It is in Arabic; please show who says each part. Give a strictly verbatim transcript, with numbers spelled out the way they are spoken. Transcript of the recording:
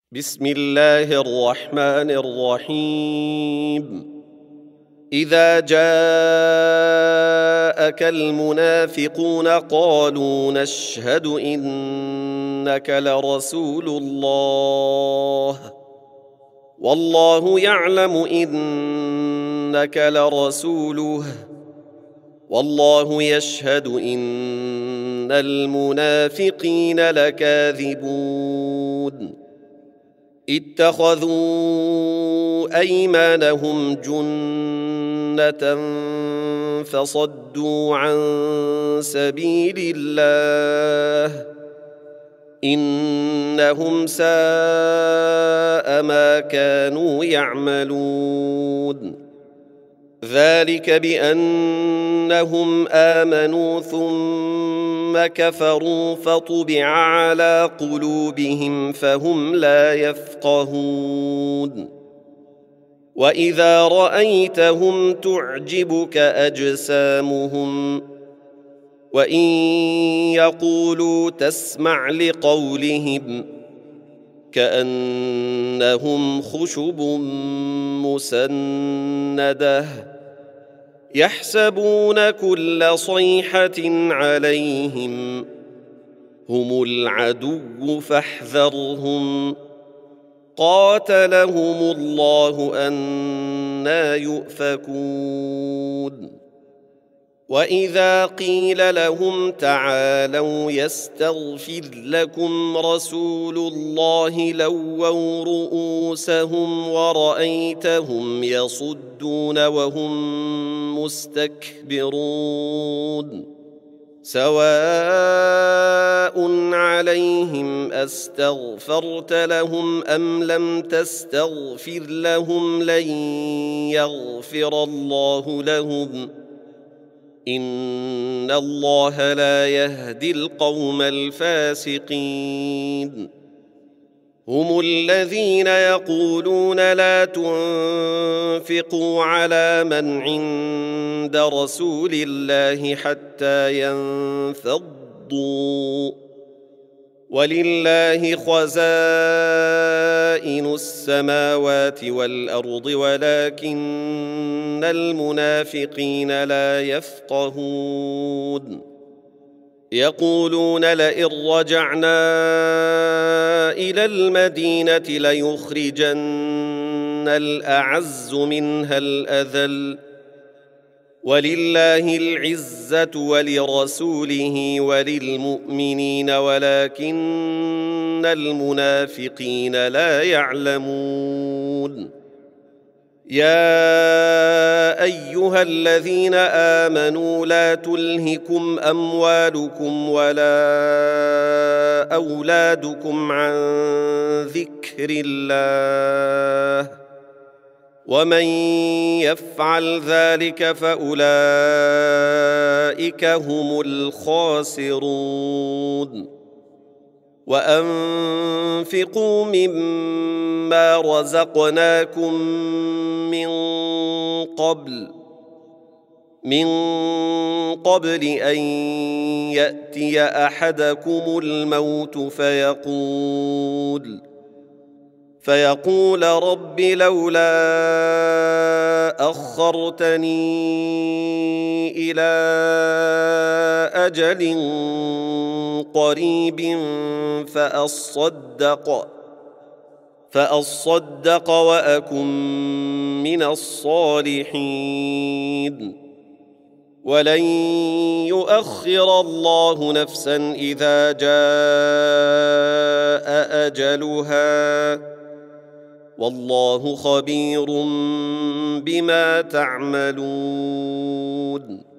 Speaker 1: بسم الله الرحمن الرحيم. إذا جاءك المنافقون قالوا نشهد إنك لرسول الله والله يعلم إنك لرسوله والله يشهد إن المنافقين لكاذبون. اتخذوا أيمانهم جنة فصدوا عن سبيل الله إنهم ساء ما كانوا يعملون. ذلك بأنهم آمنوا ثم كفروا فطبع على قلوبهم فهم لا يفقهون. وإذا رأيتهم تعجبك أجسامهم وإن يقولوا تسمع لقولهم كأنهم خشب مسندة يحسبون كل صيحة عليهم هم العدو فاحذرهم قاتلهم الله أنى يؤفكون. وإذا قيل لهم تعالوا يستغفر لكم رسول الله لووا رؤوسهم ورأيتهم يصدون وهم مستكبرون. سواء عليهم أستغفرت لهم أم لم تستغفر لهم لن يغفر الله لهم إن الله لا يهدي القوم الفاسقين. هم الذين يقولون لا تنفقوا على من عند رسول الله حتى ينفضوا ولله خزائن السماوات والأرض ولكن المنافقين لا يفقهون. يقولون لئن رجعنا إلى المدينة ليخرجن الأعز منها الأذل ولله العزة ولرسوله وللمؤمنين ولكن المنافقين لا يعلمون. يا أيها الذين آمنوا لا تلهكم أموالكم ولا أولادكم عن ذكر الله ومن يفعل ذلك فأولئك هم الخاسرون. وأنفقوا مما رزقناكم من قبل من قبل أن يأتي أحدكم الموت فيقول فيقول رب لولا أخرتني إلى أجل قريب فأصدق فأصدق وأكن من الصالحين. ولن يؤخر الله نفسا إذا جاء أجلها والله خبير بما تعملون.